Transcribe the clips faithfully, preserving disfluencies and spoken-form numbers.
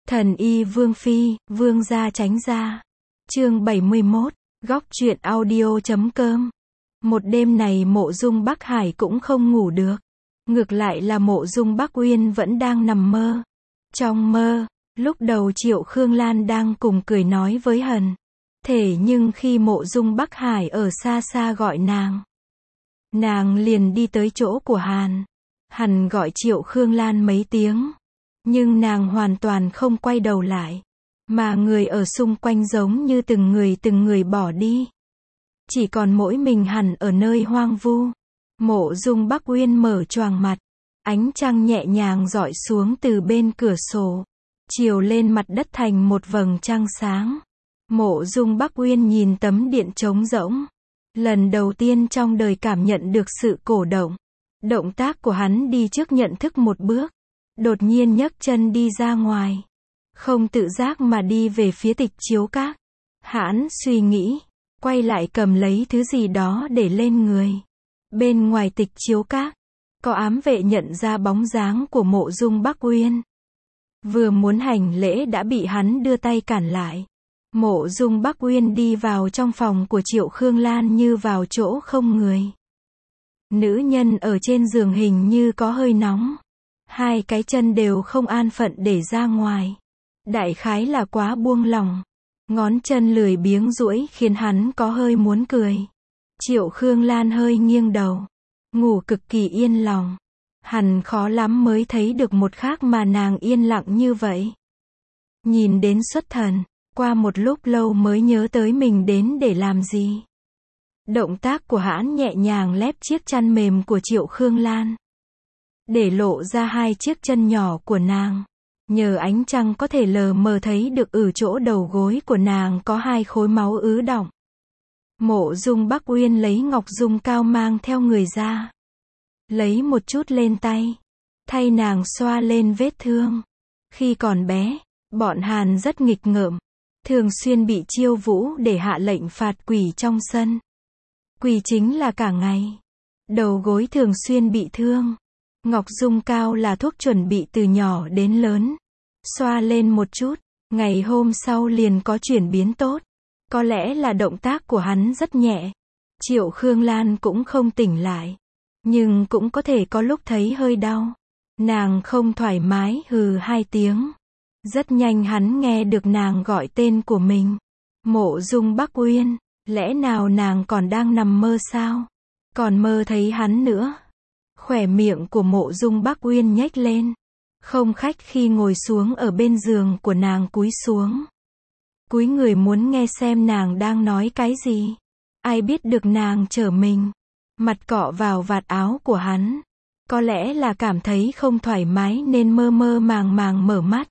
Thần y Vương Phi, Vương gia tránh ra. Chương bảy mươi mốt, góc truyện audio chấm com. Một đêm này Mộ Dung Bắc Hải cũng không ngủ được. Ngược lại là Mộ Dung Bắc Uyên vẫn đang nằm mơ. Trong mơ, lúc đầu Triệu Khương Lan đang cùng cười nói với Hần. Thế nhưng khi Mộ Dung Bắc Hải ở xa xa gọi nàng, nàng liền đi tới chỗ của Hàn. Hàn gọi Triệu Khương Lan mấy tiếng, nhưng nàng hoàn toàn không quay đầu lại, mà người ở xung quanh giống như từng người từng người bỏ đi. Chỉ còn mỗi mình Hàn ở nơi hoang vu. Mộ Dung Bắc Uyên mở choàng mặt, ánh trăng nhẹ nhàng rọi xuống từ bên cửa sổ, chiếu lên mặt đất thành một vầng trăng sáng. Mộ Dung Bắc Uyên nhìn tấm điện trống rỗng, lần đầu tiên trong đời cảm nhận được sự cổ động. Động tác của hắn đi trước nhận thức một bước, đột nhiên nhấc chân đi ra ngoài, không tự giác mà đi về phía Tịch Chiếu Các. Hắn suy nghĩ, quay lại cầm lấy thứ gì đó để lên người. Bên ngoài Tịch Chiếu Các, có ám vệ nhận ra bóng dáng của Mộ Dung Bắc Uyên, vừa muốn hành lễ đã bị hắn đưa tay cản lại. Mộ Dung Bắc Uyên đi vào trong phòng của Triệu Khương Lan như vào chỗ không người. Nữ nhân ở trên giường hình như có hơi nóng, hai cái chân đều không an phận để ra ngoài, đại khái là quá buông lỏng, ngón chân lười biếng duỗi khiến hắn có hơi muốn cười. Triệu Khương Lan hơi nghiêng đầu, ngủ cực kỳ yên lòng. Hẳn khó lắm mới thấy được một khác mà nàng yên lặng như vậy. Nhìn đến xuất thần, qua một lúc lâu mới nhớ tới mình đến để làm gì. Động tác của hắn nhẹ nhàng lép chiếc chăn mềm của Triệu Khương Lan, để lộ ra hai chiếc chân nhỏ của nàng. Nhờ ánh trăng có thể lờ mờ thấy được ở chỗ đầu gối của nàng có hai khối máu ứ đọng. Mộ Dung Bắc Uyên lấy ngọc dung cao mang theo người ra, lấy một chút lên tay, thay nàng xoa lên vết thương. Khi còn bé, bọn Hàn rất nghịch ngợm, thường xuyên bị chiêu vũ để hạ lệnh phạt quỳ trong sân. Quỳ chính là cả ngày, đầu gối thường xuyên bị thương. Ngọc dung cao là thuốc chuẩn bị từ nhỏ đến lớn, xoa lên một chút, ngày hôm sau liền có chuyển biến tốt. Có lẽ là động tác của hắn rất nhẹ, Triệu Khương Lan cũng không tỉnh lại, nhưng cũng có thể có lúc thấy hơi đau. Nàng không thoải mái hừ hai tiếng. Rất nhanh hắn nghe được nàng gọi tên của mình. Mộ Dung Bắc Uyên, lẽ nào nàng còn đang nằm mơ sao? Còn mơ thấy hắn nữa? Khóe miệng của Mộ Dung Bắc Uyên nhếch lên, không khách khi ngồi xuống ở bên giường của nàng, cúi xuống. Cúi người muốn nghe xem nàng đang nói cái gì. Ai biết được nàng trở mình, mặt cọ vào vạt áo của hắn. Có lẽ là cảm thấy không thoải mái nên mơ mơ màng màng mở mắt.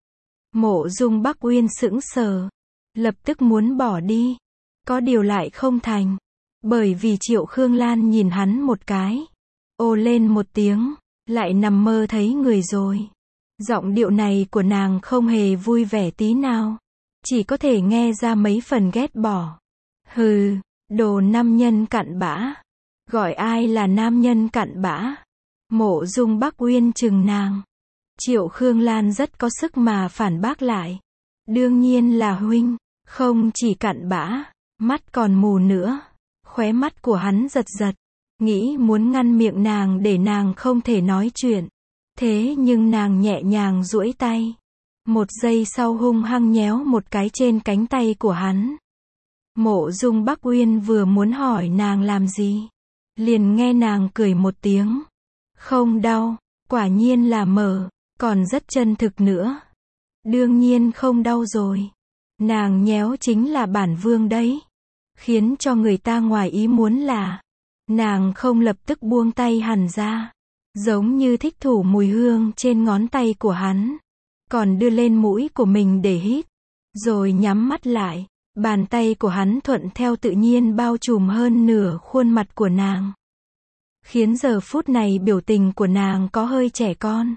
Mộ Dung Bắc Uyên sững sờ, lập tức muốn bỏ đi. Có điều lại không thành, bởi vì Triệu Khương Lan nhìn hắn một cái, ồ lên một tiếng, lại nằm mơ thấy người rồi. Giọng điệu này của nàng không hề vui vẻ tí nào, chỉ có thể nghe ra mấy phần ghét bỏ. Hừ, đồ nam nhân cặn bã. Gọi ai là nam nhân cặn bã? Mộ Dung Bắc Uyên chừng nàng. Triệu Khương Lan rất có sức mà phản bác lại. Đương nhiên là huynh, không chỉ cặn bã, mắt còn mù nữa. Khóe mắt của hắn giật giật, nghĩ muốn ngăn miệng nàng để nàng không thể nói chuyện. Thế nhưng nàng nhẹ nhàng duỗi tay, một giây sau hung hăng nhéo một cái trên cánh tay của hắn. Mộ Dung Bắc Uyên vừa muốn hỏi nàng làm gì, liền nghe nàng cười một tiếng. Không đau, quả nhiên là mở, còn rất chân thực nữa. Đương nhiên không đau rồi. Nàng nhéo chính là bản vương đấy. Khiến cho người ta ngoài ý muốn là, nàng không lập tức buông tay hẳn ra, giống như thích thủ mùi hương trên ngón tay của hắn, còn đưa lên mũi của mình để hít, rồi nhắm mắt lại. Bàn tay của hắn thuận theo tự nhiên bao trùm hơn nửa khuôn mặt của nàng, khiến giờ phút này biểu tình của nàng có hơi trẻ con.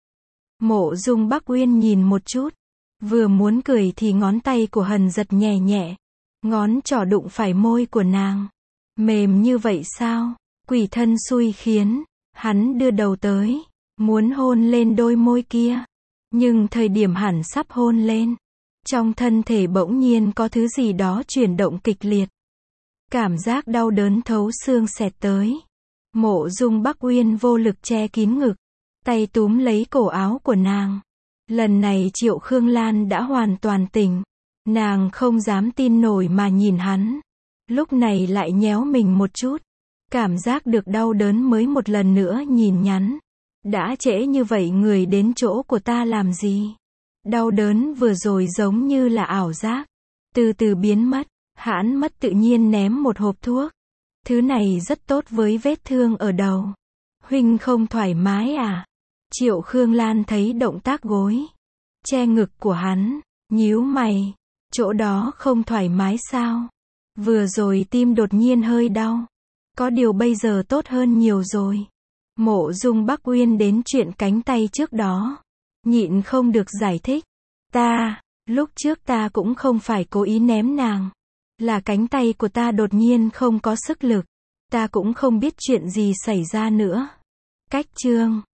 Mộ Dung Bắc Uyên nhìn một chút, vừa muốn cười thì ngón tay của Hần giật nhẹ nhẹ, ngón trỏ đụng phải môi của nàng. Mềm như vậy sao? Quỷ thân xui khiến. Hắn đưa đầu tới, muốn hôn lên đôi môi kia. Nhưng thời điểm hẳn sắp hôn lên, trong thân thể bỗng nhiên có thứ gì đó chuyển động kịch liệt. Cảm giác đau đớn thấu xương xẹt tới. Mộ Dung Bắc Uyên vô lực che kín ngực, tay túm lấy cổ áo của nàng. Lần này Triệu Khương Lan đã hoàn toàn tỉnh. Nàng không dám tin nổi mà nhìn hắn. Lúc này lại nhéo mình một chút. Cảm giác được đau đớn mới một lần nữa nhìn nhắn. Đã trễ như vậy người đến chỗ của ta làm gì? Đau đớn vừa rồi giống như là ảo giác. Từ từ biến mất. Hãn mất tự nhiên ném một hộp thuốc. Thứ này rất tốt với vết thương ở đầu. Huynh không thoải mái à? Triệu Khương Lan thấy động tác gối che ngực của hắn, nhíu mày. Chỗ đó không thoải mái sao? Vừa rồi tim đột nhiên hơi đau. Có điều bây giờ tốt hơn nhiều rồi. Mộ Dung Bắc Uyên đến chuyện cánh tay trước đó. Nhịn không được giải thích. Ta, lúc trước ta cũng không phải cố ý ném nàng. Là cánh tay của ta đột nhiên không có sức lực. Ta cũng không biết chuyện gì xảy ra nữa. Cách chương